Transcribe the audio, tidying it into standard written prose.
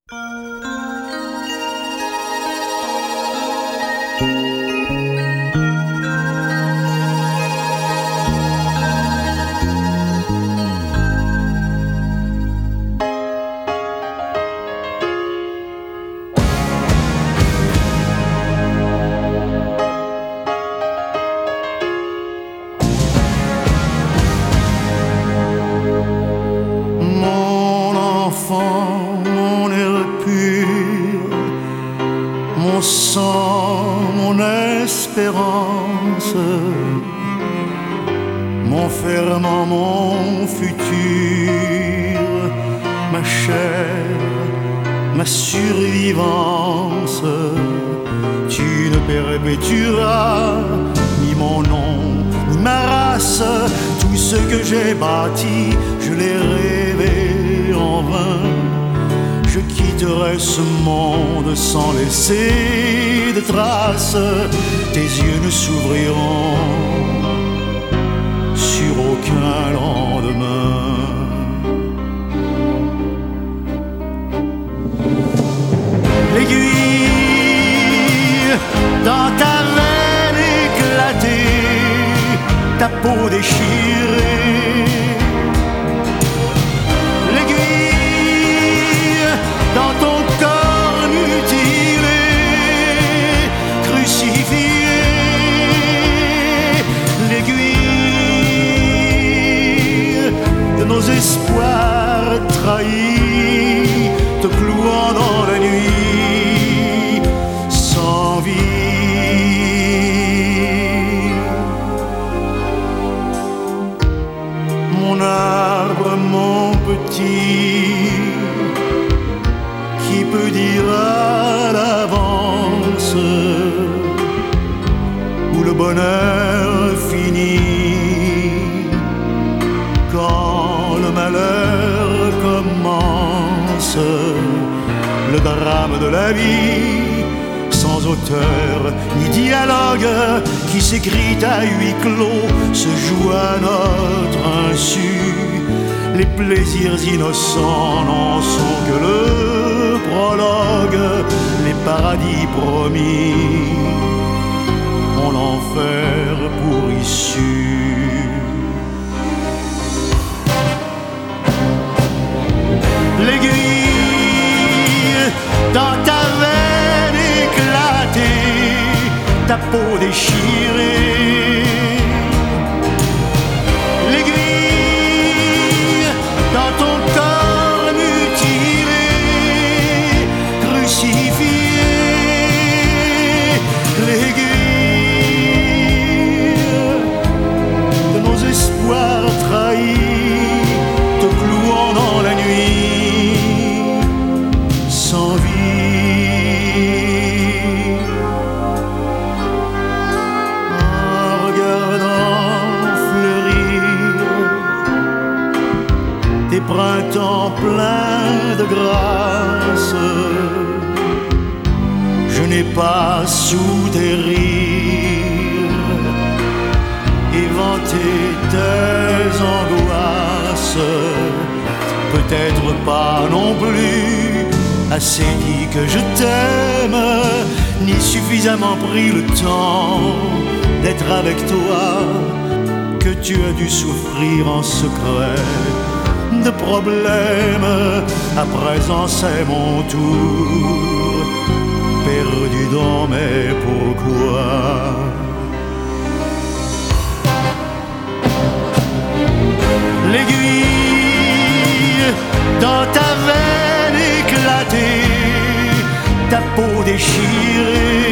Mon air pur, mon sang, mon espérance, mon ferment, mon futur, ma chair, ma survivance. Tu ne perpétueras ni mon nom, ni ma race. Tout ce que j'ai bâti, je l'ai rêvé en vain. Je quitterai ce monde sans laisser de traces. Tes yeux ne s'ouvriront sur aucun lendemain. L'aiguille dans ta veine éclatée, ta peau déchirée. L'aiguille dans ton corps mutilé, crucifié. L'aiguille de nos espoirs trahis, te clouant dans la nuit sans vie. Mon arbre, mon petit, qui peut dire à l'avance où le bonheur finit, quand le malheur commence. Le drame de la vie, sans auteur ni dialogue, qui s'écrit à huis clos, se joue à notre insu. Les plaisirs innocents n'en sont que le prologue. Les paradis promis ont l'enfer pour issue. L'aiguille dans ta veine éclatée, ta peau déchirée. L'aiguille dans ton corps mutilé, crucifié. L'aiguille de nos espoirs trahis, te clouant dans la nuit sans vie. En regardant fleurir des printemps pleins de grâce, je n'ai pas sous tes rires éventé tes angoisses. Peut-être pas non plus assez dit que je t'aime, ni suffisamment pris le temps d'être avec toi, que tu as dû souffrir en secret de problèmes. À présent c'est mon tour, perdu dans mes pourquoi. L'aiguille dans ta veine éclatée, ta peau déchirée.